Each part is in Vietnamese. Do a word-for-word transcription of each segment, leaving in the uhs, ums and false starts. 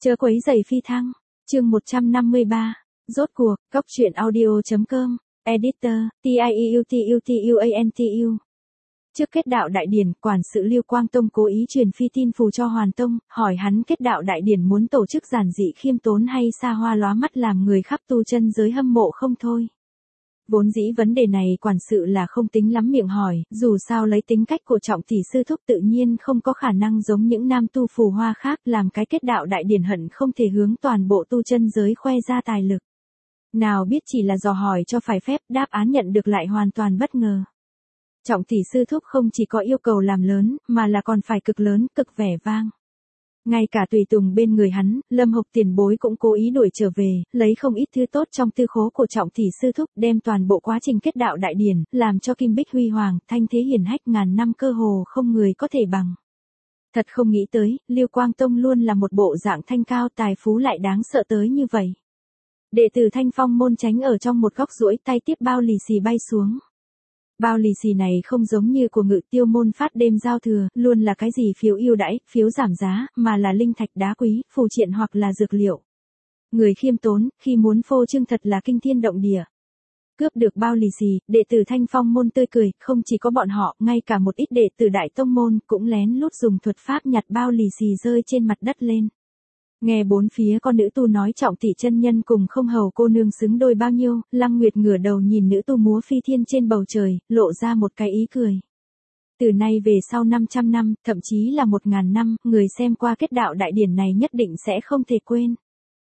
Chớ quấy rầy phi thăng. Chương một trăm năm mươi ba. Rốt cuộc, Góc truyện audio.com. Editor, T I E U T U T U A N T U. Trước kết đạo đại điển, quản sự Liêu Quang Tông cố ý truyền phi tin phù cho Hoàn Tông, hỏi hắn kết đạo đại điển muốn tổ chức giản dị khiêm tốn hay xa hoa lóa mắt làm người khắp tu chân giới hâm mộ không thôi. Vốn dĩ vấn đề này quản sự là không tính lắm miệng hỏi, dù sao lấy tính cách của Trọng tỷ sư thúc tự nhiên không có khả năng giống những nam tu phù hoa khác làm cái kết đạo đại điển hận không thể hướng toàn bộ tu chân giới khoe ra tài lực. Nào biết chỉ là dò hỏi cho phải phép, đáp án nhận được lại hoàn toàn bất ngờ. Trọng tỷ sư thúc không chỉ có yêu cầu làm lớn, mà là còn phải cực lớn, cực vẻ vang. Ngay cả tùy tùng bên người hắn, Lâm Hộc tiền bối cũng cố ý đuổi trở về, lấy không ít thứ tốt trong tư khố của Trọng tỷ sư thúc, đem toàn bộ quá trình kết đạo đại điển, làm cho kim bích huy hoàng, thanh thế hiển hách ngàn năm cơ hồ không người có thể bằng. Thật không nghĩ tới, Liêu Quang Tông luôn là một bộ dạng thanh cao tài phú lại đáng sợ tới như vậy. Đệ tử Thanh Phong môn tránh ở trong một góc duỗi tay tiếp bao lì xì bay xuống. Bao lì xì này không giống như của Ngự Tiêu môn phát đêm giao thừa, luôn là cái gì phiếu ưu đãi, phiếu giảm giá, mà là linh thạch đá quý, phù triện hoặc là dược liệu. Người khiêm tốn, khi muốn phô trương thật là kinh thiên động địa. Cướp được bao lì xì, đệ tử Thanh Phong môn tươi cười, không chỉ có bọn họ, ngay cả một ít đệ tử Đại Tông môn cũng lén lút dùng thuật pháp nhặt bao lì xì rơi trên mặt đất lên. Nghe bốn phía con nữ tu nói Trọng tỷ chân nhân cùng Không Hầu cô nương xứng đôi bao nhiêu, Lăng Nguyệt ngửa đầu nhìn nữ tu múa phi thiên trên bầu trời, lộ ra một cái ý cười. Từ nay về sau năm trăm năm, thậm chí là một ngàn năm, người xem qua kết đạo đại điển này nhất định sẽ không thể quên.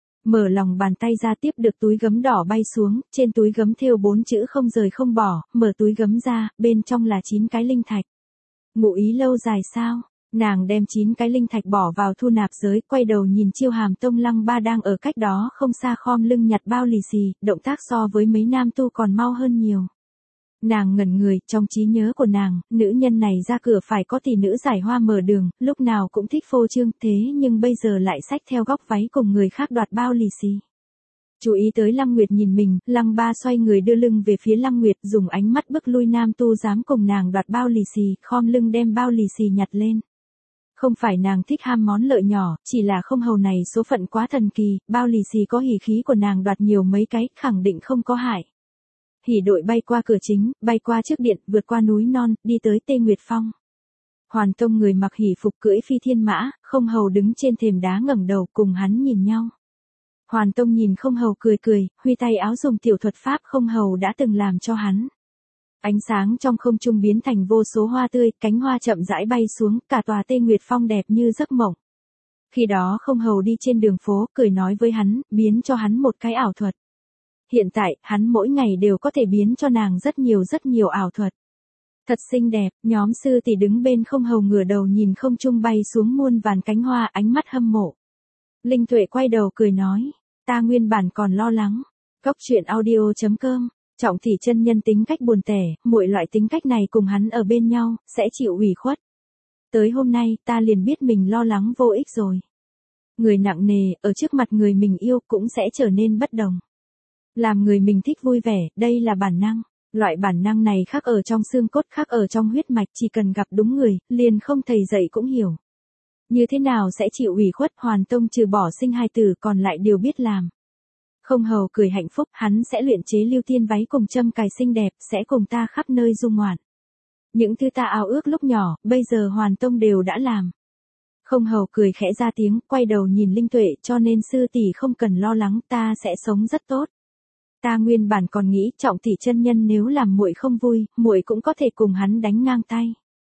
Mở lòng bàn tay ra tiếp được túi gấm đỏ bay xuống, trên túi gấm thêu bốn chữ không rời không bỏ, mở túi gấm ra, bên trong là chín cái linh thạch. Ngụ ý lâu dài sao? Nàng đem chín cái linh thạch bỏ vào thu nạp giới, quay đầu nhìn Chiêu Hàm Tông Lăng Ba đang ở cách đó không xa khom lưng nhặt bao lì xì, động tác so với mấy nam tu còn mau hơn nhiều. Nàng ngẩn người, trong trí nhớ của nàng, nữ nhân này ra cửa phải có tỷ nữ giải hoa mở đường, lúc nào cũng thích phô trương, thế nhưng bây giờ lại xách theo góc váy cùng người khác đoạt bao lì xì. Chú ý tới Lăng Nguyệt nhìn mình, Lăng Ba xoay người đưa lưng về phía Lăng Nguyệt, dùng ánh mắt bức lui nam tu dám cùng nàng đoạt bao lì xì, khom lưng đem bao lì xì nhặt lên. Không phải nàng thích ham món lợi nhỏ, chỉ là Không Hầu này số phận quá thần kỳ, bao lì xì có hỉ khí của nàng đoạt nhiều mấy cái, khẳng định không có hại. Hỉ đội bay qua cửa chính, bay qua trước điện, vượt qua núi non, đi tới Tê Nguyệt Phong. Hoàn Tông người mặc hỉ phục cưỡi phi thiên mã, Không Hầu đứng trên thềm đá ngẩng đầu cùng hắn nhìn nhau. Hoàn Tông nhìn Không Hầu cười cười, huy tay áo dùng tiểu thuật pháp Không Hầu đã từng làm cho hắn. Ánh sáng trong không trung biến thành vô số hoa tươi, cánh hoa chậm rãi bay xuống, cả tòa Tê Nguyệt Phong đẹp như giấc mộng. Khi đó Không Hầu đi trên đường phố, cười nói với hắn, biến cho hắn một cái ảo thuật. Hiện tại, hắn mỗi ngày đều có thể biến cho nàng rất nhiều rất nhiều ảo thuật. Thật xinh đẹp, nhóm sư tỷ đứng bên Không Hầu ngửa đầu nhìn không trung bay xuống muôn vàn cánh hoa, ánh mắt hâm mộ. Linh Tuệ quay đầu cười nói, ta nguyên bản còn lo lắng. Góc truyện audio.com. Trọng tỷ chân nhân tính cách buồn tẻ, muội loại tính cách này cùng hắn ở bên nhau, sẽ chịu ủy khuất. Tới hôm nay, ta liền biết mình lo lắng vô ích rồi. Người nặng nề, ở trước mặt người mình yêu cũng sẽ trở nên bất đồng. Làm người mình thích vui vẻ, đây là bản năng. Loại bản năng này khác ở trong xương cốt, khác ở trong huyết mạch, chỉ cần gặp đúng người, liền không thầy dạy cũng hiểu. Như thế nào sẽ chịu ủy khuất, Hoàn Tông trừ bỏ sinh hai tử còn lại đều biết làm. Không Hầu cười hạnh phúc, hắn sẽ luyện chế lưu tiên váy cùng châm cài xinh đẹp, sẽ cùng ta khắp nơi dung ngoạn. Những thứ ta ao ước lúc nhỏ, bây giờ Hoàn Tông đều đã làm. Không Hầu cười khẽ ra tiếng, quay đầu nhìn Linh Tuệ, cho nên sư tỷ không cần lo lắng, ta sẽ sống rất tốt. Ta nguyên bản còn nghĩ Trọng tỷ chân nhân nếu làm muội không vui, muội cũng có thể cùng hắn đánh ngang tay.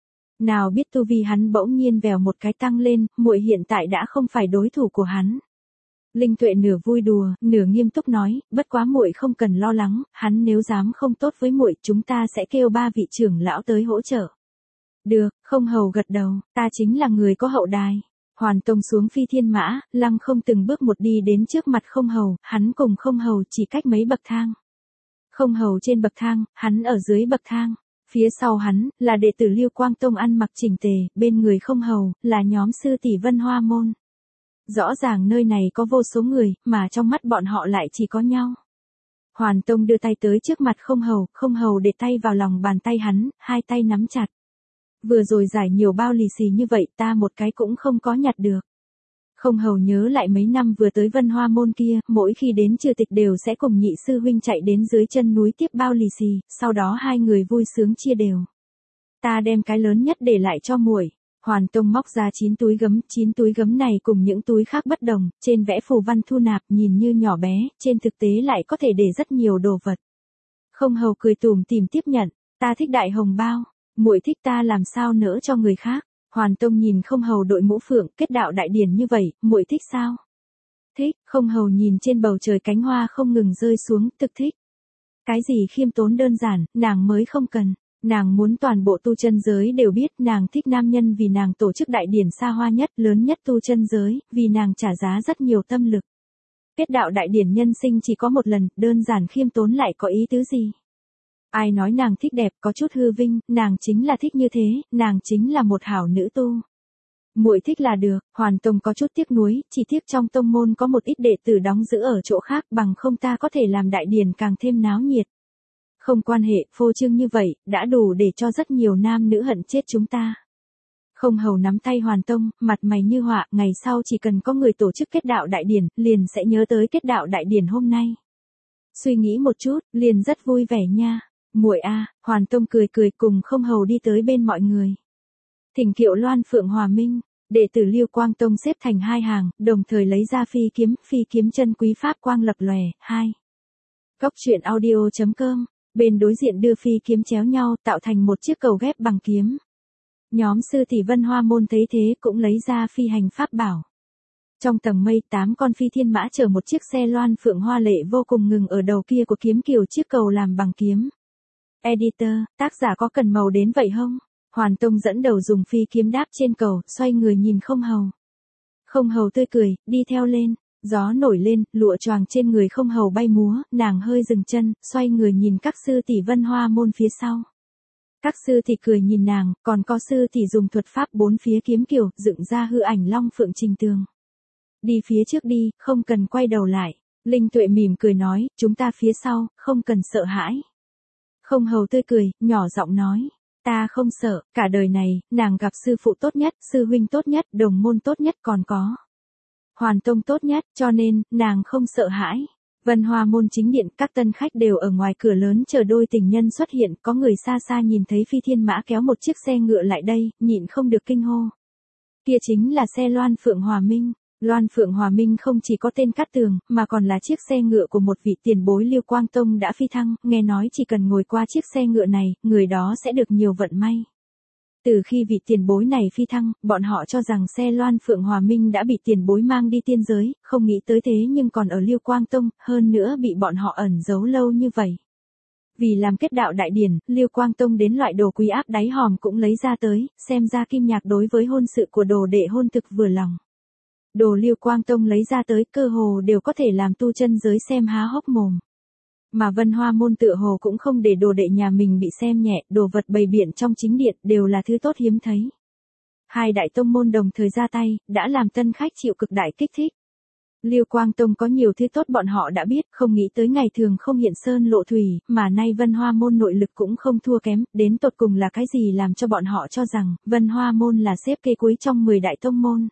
Nào biết tu vi hắn bỗng nhiên vèo một cái tăng lên, muội hiện tại đã không phải đối thủ của hắn. Linh Tuệ nửa vui đùa, nửa nghiêm túc nói, bất quá muội không cần lo lắng, hắn nếu dám không tốt với muội, chúng ta sẽ kêu ba vị trưởng lão tới hỗ trợ. Được, Không Hầu gật đầu, ta chính là người có hậu đài. Hoàn Tông xuống phi thiên mã, Lăng không từng bước một đi đến trước mặt Không Hầu, hắn cùng Không Hầu chỉ cách mấy bậc thang. Không Hầu trên bậc thang, hắn ở dưới bậc thang. Phía sau hắn, là đệ tử Liêu Quang Tông ăn mặc chỉnh tề, bên người Không Hầu, là nhóm sư tỷ Vân Hoa môn. Rõ ràng nơi này có vô số người, mà trong mắt bọn họ lại chỉ có nhau. Hoàn Tông đưa tay tới trước mặt Không Hầu, Không Hầu để tay vào lòng bàn tay hắn, hai tay nắm chặt. Vừa rồi giải nhiều bao lì xì như vậy ta một cái cũng không có nhặt được. Không hầu nhớ lại mấy năm vừa tới Vân Hoa Môn kia, mỗi khi đến trừ tịch đều sẽ cùng nhị sư huynh chạy đến dưới chân núi tiếp bao lì xì, sau đó hai người vui sướng chia đều. Ta đem cái lớn nhất để lại cho muội. Hoàn Tông móc ra chín túi gấm, chín túi gấm này cùng những túi khác bất đồng, trên vẽ phù văn thu nạp nhìn như nhỏ bé, trên thực tế lại có thể để rất nhiều đồ vật. Không hầu cười tủm tỉm tiếp nhận, ta thích đại hồng bao, muội thích ta làm sao nỡ cho người khác. Hoàn Tông nhìn Không hầu đội mũ phượng, kết đạo đại điển như vậy, muội thích sao? Thích. Không hầu nhìn trên bầu trời cánh hoa không ngừng rơi xuống, thực thích. Cái gì khiêm tốn đơn giản, nàng mới không cần. Nàng muốn toàn bộ tu chân giới đều biết nàng thích nam nhân vì nàng tổ chức đại điển xa hoa nhất, lớn nhất tu chân giới, vì nàng trả giá rất nhiều tâm lực. Kết đạo đại điển nhân sinh chỉ có một lần, đơn giản khiêm tốn lại có ý tứ gì? Ai nói nàng thích đẹp có chút hư vinh, nàng chính là thích như thế, nàng chính là một hảo nữ tu. Muội thích là được. Hoàn Tông có chút tiếc nuối, chỉ tiếc trong tông môn có một ít đệ tử đóng giữ ở chỗ khác, bằng không ta có thể làm đại điển càng thêm náo nhiệt. Không quan hệ, phô trương như vậy, đã đủ để cho rất nhiều nam nữ hận chết chúng ta. Không hầu nắm tay Hoàn Tông, mặt mày như họa, ngày sau chỉ cần có người tổ chức kết đạo đại điển, liền sẽ nhớ tới kết đạo đại điển hôm nay. Suy nghĩ một chút, liền rất vui vẻ nha. Muội a, Hoàn Tông cười cười cùng Không hầu đi tới bên mọi người. Thỉnh kiệu Loan Phượng Hòa Minh, đệ tử Liêu Quang Tông xếp thành hai hàng, đồng thời lấy ra phi kiếm, phi kiếm chân quý pháp quang lập lòe. Hai. Góc truyện audio chấm com. Bên đối diện đưa phi kiếm chéo nhau, tạo thành một chiếc cầu ghép bằng kiếm. Nhóm sư tỷ Vân Hoa Môn thấy thế cũng lấy ra phi hành pháp bảo. Trong tầng mây, tám con phi thiên mã chở một chiếc xe Loan Phượng hoa lệ vô cùng ngừng ở đầu kia của kiếm kiều chiếc cầu làm bằng kiếm. Editor, tác giả có cần màu đến vậy không? Hoàn Tông dẫn đầu dùng phi kiếm đáp trên cầu, xoay người nhìn Không hầu. Không hầu tươi cười, đi theo lên. Gió nổi lên, lụa choàng trên người Không hầu bay múa, nàng hơi dừng chân, xoay người nhìn các sư tỷ Vân Hoa Môn phía sau. Các sư tỷ cười nhìn nàng, còn có sư tỷ dùng thuật pháp bốn phía kiếm kiều, dựng ra hư ảnh long phượng trình tường. Đi phía trước đi, không cần quay đầu lại. Linh Tuệ mỉm cười nói, chúng ta phía sau, không cần sợ hãi. Không hầu tươi cười, nhỏ giọng nói. Ta không sợ, cả đời này, nàng gặp sư phụ tốt nhất, sư huynh tốt nhất, đồng môn tốt nhất còn có. Hoàn Tông tốt nhất, cho nên, nàng không sợ hãi. Vân Hoa Môn chính điện, các tân khách đều ở ngoài cửa lớn chờ đôi tình nhân xuất hiện, có người xa xa nhìn thấy phi thiên mã kéo một chiếc xe ngựa lại đây, nhịn không được kinh hô. Kia chính là xe Loan Phượng Hòa Minh. Loan Phượng Hòa Minh không chỉ có tên Cát Tường, mà còn là chiếc xe ngựa của một vị tiền bối Liêu Quang Tông đã phi thăng, nghe nói chỉ cần ngồi qua chiếc xe ngựa này, người đó sẽ được nhiều vận may. Từ khi vị tiền bối này phi thăng, bọn họ cho rằng xe Loan Phượng Hòa Minh đã bị tiền bối mang đi tiên giới, không nghĩ tới thế nhưng còn ở Liêu Quang Tông, hơn nữa bị bọn họ ẩn giấu lâu như vậy. Vì làm kết đạo đại điển, Liêu Quang Tông đến loại đồ quý áp đáy hòm cũng lấy ra tới, xem ra Kim Nhạc đối với hôn sự của đồ đệ hôn thực vừa lòng. Đồ Liêu Quang Tông lấy ra tới cơ hồ đều có thể làm tu chân giới xem há hốc mồm. Mà Vân Hoa Môn tựa hồ cũng không để đồ đệ nhà mình bị xem nhẹ, đồ vật bày biện trong chính điện đều là thứ tốt hiếm thấy. Hai đại tông môn đồng thời ra tay, đã làm tân khách chịu cực đại kích thích. Liêu Quang Tông có nhiều thứ tốt bọn họ đã biết, không nghĩ tới ngày thường không hiện sơn lộ thủy, mà nay Vân Hoa Môn nội lực cũng không thua kém, đến tột cùng là cái gì làm cho bọn họ cho rằng, Vân Hoa Môn là xếp kê cuối trong mười đại tông môn.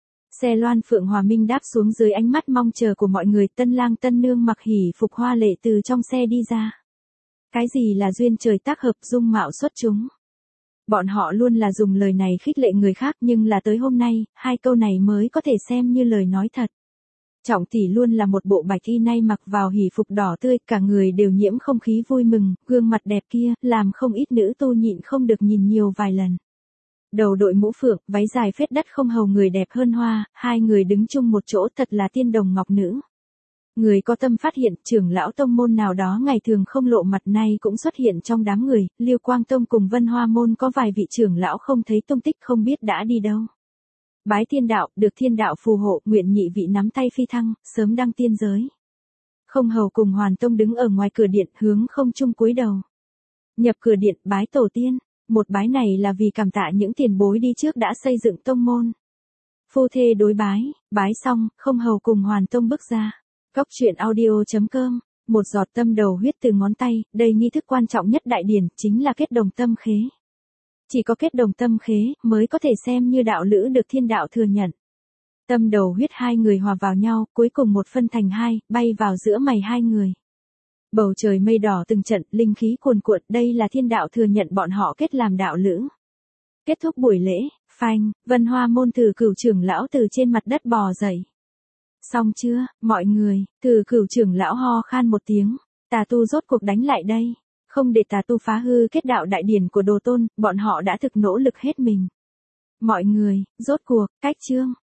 Xe Loan Phượng Hòa Minh đáp xuống dưới ánh mắt mong chờ của mọi người, tân lang tân nương mặc hỉ phục hoa lệ từ trong xe đi ra. Cái gì là duyên trời tác hợp dung mạo xuất chúng? Bọn họ luôn là dùng lời này khích lệ người khác nhưng là tới hôm nay, hai câu này mới có thể xem như lời nói thật. Trọng tỷ luôn là một bộ bạch y nay mặc vào hỉ phục đỏ tươi, cả người đều nhiễm không khí vui mừng, gương mặt đẹp kia, làm không ít nữ tu nhịn không được nhìn nhiều vài lần. Đầu đội mũ phượng, váy dài phết đất Không hầu người đẹp hơn hoa, hai người đứng chung một chỗ thật là tiên đồng ngọc nữ. Người có tâm phát hiện trưởng lão tông môn nào đó ngày thường không lộ mặt nay cũng xuất hiện trong đám người, Liêu Quang Tông cùng Vân Hoa Môn có vài vị trưởng lão không thấy tung tích không biết đã đi đâu. Bái thiên đạo, được thiên đạo phù hộ, nguyện nhị vị nắm tay phi thăng, sớm đăng tiên giới. Không hầu cùng Hoàn Tông đứng ở ngoài cửa điện hướng không trung cúi đầu. Nhập cửa điện bái tổ tiên. Một bái này là vì cảm tạ những tiền bối đi trước đã xây dựng tông môn. Phu thê đối bái, bái xong, Không hầu cùng Hoàn Tông bước ra. Góc truyện audio chấm com, một giọt tâm đầu huyết từ ngón tay, đây nghi thức quan trọng nhất đại điển, chính là kết đồng tâm khế. Chỉ có kết đồng tâm khế, mới có thể xem như đạo lữ được thiên đạo thừa nhận. Tâm đầu huyết hai người hòa vào nhau, cuối cùng một phân thành hai, bay vào giữa mày hai người. Bầu trời mây đỏ từng trận, linh khí cuồn cuộn, đây là thiên đạo thừa nhận bọn họ kết làm đạo lữ. Kết thúc buổi lễ, phanh, Vân Hoa môn Từ Cửu trưởng lão từ trên mặt đất bò dậy. Xong chưa, mọi người, Từ Cửu trưởng lão ho khan một tiếng, tà tu rốt cuộc đánh lại đây. Không để tà tu phá hư kết đạo đại điển của Đồ Tôn, bọn họ đã thực nỗ lực hết mình. Mọi người, rốt cuộc, cách chương.